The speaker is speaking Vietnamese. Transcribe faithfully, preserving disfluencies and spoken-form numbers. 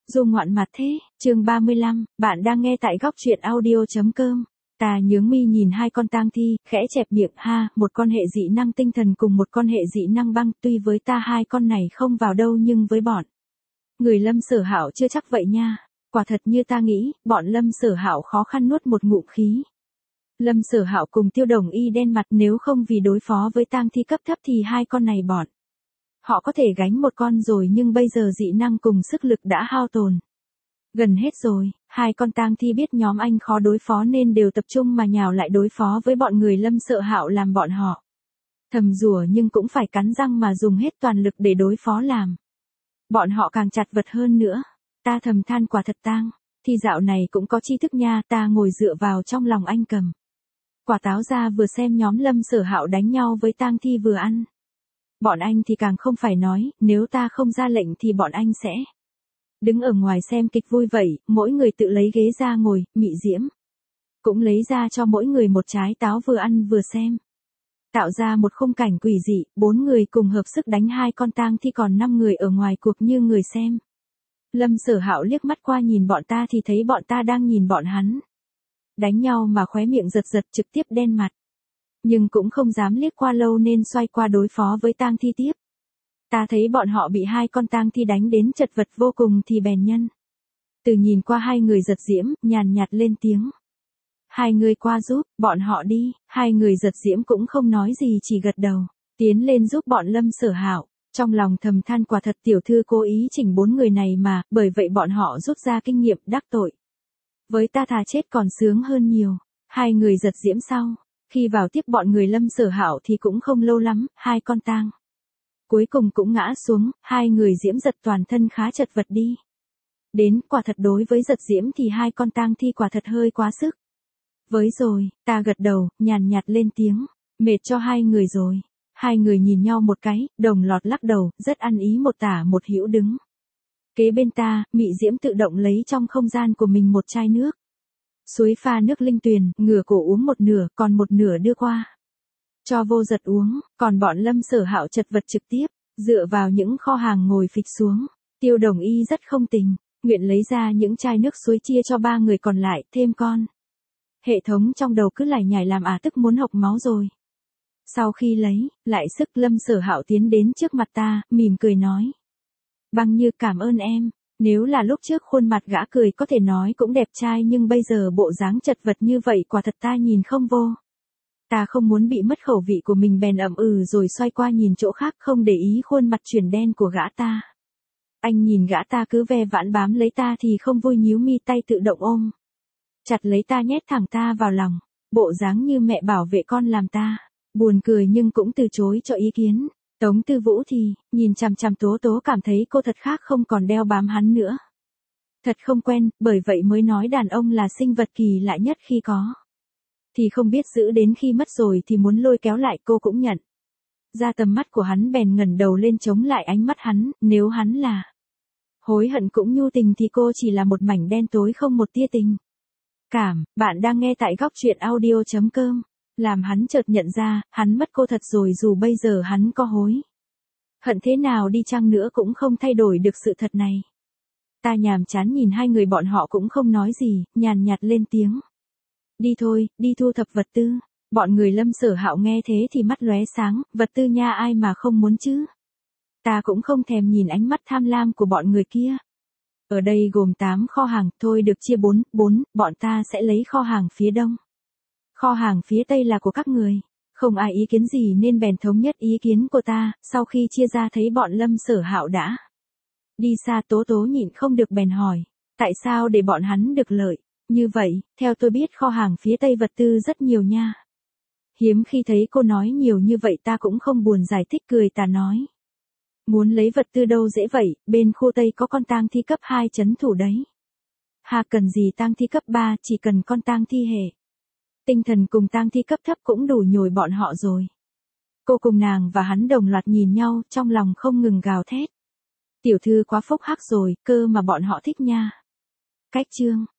Du ngoạn mặt thế, chương ba mươi lăm, bạn đang nghe tại góc truyện audio.com. Ta nhướng mi nhìn hai con tang thi, khẽ chẹp miệng ha, một con hệ dị năng tinh thần cùng một con hệ dị năng băng, tuy với ta hai con này không vào đâu nhưng với bọn người Lâm Sở Hạo chưa chắc vậy nha. Quả thật như ta nghĩ, bọn Lâm Sở Hạo khó khăn nuốt một ngụm khí. Lâm Sở Hạo cùng Tiêu Đồng Y đen mặt, nếu không vì đối phó với tang thi cấp thấp thì hai con này bọn họ có thể gánh một con rồi, nhưng bây giờ dị năng cùng sức lực đã hao tồn gần hết rồi. Hai con tang thi biết nhóm anh khó đối phó nên đều tập trung mà nhào lại đối phó với bọn người Lâm Sợ Hạo, làm bọn họ thầm rủa nhưng cũng phải cắn răng mà dùng hết toàn lực để đối phó, làm bọn họ càng chặt vật hơn nữa. Ta thầm than quả thật tang thì dạo này cũng có tri thức nha. Ta ngồi dựa vào trong lòng anh, cầm quả táo ra vừa xem nhóm Lâm Sở Hạo đánh nhau với tang thi vừa ăn. Bọn anh thì càng không phải nói, nếu ta không ra lệnh thì bọn anh sẽ đứng ở ngoài xem kịch vui vậy. Mỗi người tự lấy ghế ra ngồi, Mị Diễm cũng lấy ra cho mỗi người một trái táo, vừa ăn vừa xem, tạo ra một khung cảnh quỷ dị. Bốn người cùng hợp sức đánh hai con tang thi, còn năm người ở ngoài cuộc như người xem. Lâm Sở Hạo liếc mắt qua nhìn bọn ta thì thấy bọn ta đang nhìn bọn hắn đánh nhau mà khóe miệng giật giật, trực tiếp đen mặt. Nhưng cũng không dám liếc qua lâu nên xoay qua đối phó với tang thi tiếp. Ta thấy bọn họ bị hai con tang thi đánh đến chật vật vô cùng thì bèn nhân từ nhìn qua hai người Giật Diễm, nhàn nhạt lên tiếng: hai người qua giúp bọn họ đi. Hai người Giật Diễm cũng không nói gì, chỉ gật đầu tiến lên giúp bọn Lâm Sở Hạo. Trong lòng thầm than quả thật tiểu thư cố ý chỉnh bốn người này mà, bởi vậy bọn họ rút ra kinh nghiệm, đắc tội với ta thà chết còn sướng hơn nhiều. Hai người Giật Diễm sau khi vào tiếp bọn người Lâm Sở Hạo thì cũng không lâu lắm, hai con tang cuối cùng cũng ngã xuống. Hai người Diễm Giật toàn thân khá chật vật đi đến, quả thật đối với Giật Diễm thì hai con tang thi quả thật hơi quá sức với rồi. Ta gật đầu, nhàn nhạt lên tiếng: mệt cho hai người rồi. Hai người nhìn nhau một cái, đồng loạt lắc đầu, rất ăn ý một tả một hữu đứng kế bên ta. Mị Diễm tự động lấy trong không gian của mình một chai nước suối pha nước linh tuyền, ngửa cổ uống một nửa, còn một nửa đưa qua cho Vô Giật uống. Còn bọn Lâm Sở Hạo chật vật trực tiếp dựa vào những kho hàng ngồi phịch xuống. Tiêu Đồng Y rất không tình nguyện lấy ra những chai nước suối chia cho ba người còn lại, thêm con hệ thống trong đầu cứ lải nhải làm à tức muốn hộc máu rồi. Sau khi lấy lại sức, Lâm Sở Hạo tiến đến trước mặt ta, mỉm cười nói: Băng Như, cảm ơn em. Nếu là lúc trước khuôn mặt gã cười có thể nói cũng đẹp trai, nhưng bây giờ bộ dáng chật vật như vậy quả thật ta nhìn không vô. Ta không muốn bị mất khẩu vị của mình bèn ậm ừ rồi xoay qua nhìn chỗ khác, không để ý khuôn mặt chuyển đen của gã ta. Anh nhìn gã ta cứ ve vãn bám lấy ta thì không vui, nhíu mi, tay tự động ôm chặt lấy ta, nhét thẳng ta vào lòng, bộ dáng như mẹ bảo vệ con làm ta buồn cười nhưng cũng từ chối cho ý kiến. Tống Tư Vũ thì nhìn chằm chằm Tố Tố, cảm thấy cô thật khác, không còn đeo bám hắn nữa. Thật không quen, bởi vậy mới nói đàn ông là sinh vật kỳ lạ nhất, khi có thì không biết giữ, đến khi mất rồi thì muốn lôi kéo lại. Cô cũng nhận ra tầm mắt của hắn bèn ngẩng đầu lên chống lại ánh mắt hắn. Nếu hắn là hối hận cũng nhu tình thì cô chỉ là một mảnh đen tối, không một tia tình cảm. Bạn đang nghe tại góc truyện audio.com. Làm hắn chợt nhận ra, hắn mất cô thật rồi, dù bây giờ hắn có hối hận thế nào đi chăng nữa cũng không thay đổi được sự thật này. Ta nhàm chán nhìn hai người bọn họ cũng không nói gì, nhàn nhạt lên tiếng: đi thôi, đi thu thập vật tư. Bọn người Lâm Sở Hạo nghe thế thì mắt lóe sáng: vật tư nha, ai mà không muốn chứ. Ta cũng không thèm nhìn ánh mắt tham lam của bọn người kia. Ở đây gồm tám kho hàng, thôi được chia bốn, bốn, bọn ta sẽ lấy kho hàng phía đông. Kho hàng phía tây là của các người. Không ai ý kiến gì nên bèn thống nhất ý kiến của ta. Sau khi chia ra thấy bọn Lâm Sở Hạo đã đi xa, Tố Tố nhịn không được bèn hỏi: tại sao để bọn hắn được lợi như vậy? Theo tôi biết kho hàng phía tây vật tư rất nhiều nha. Hiếm khi thấy cô nói nhiều như vậy, ta cũng không buồn giải thích, cười ta nói: muốn lấy vật tư đâu dễ vậy, bên khu tây có con tang thi cấp hai trấn thủ đấy. Hà cần gì tang thi cấp ba, chỉ cần con tang thi hệ tinh thần cùng tang thi cấp thấp cũng đủ nhồi bọn họ rồi. Cô cùng nàng và hắn đồng loạt nhìn nhau, trong lòng không ngừng gào thét: tiểu thư quá phúc hắc rồi, cơ mà bọn họ thích nha. Cách chương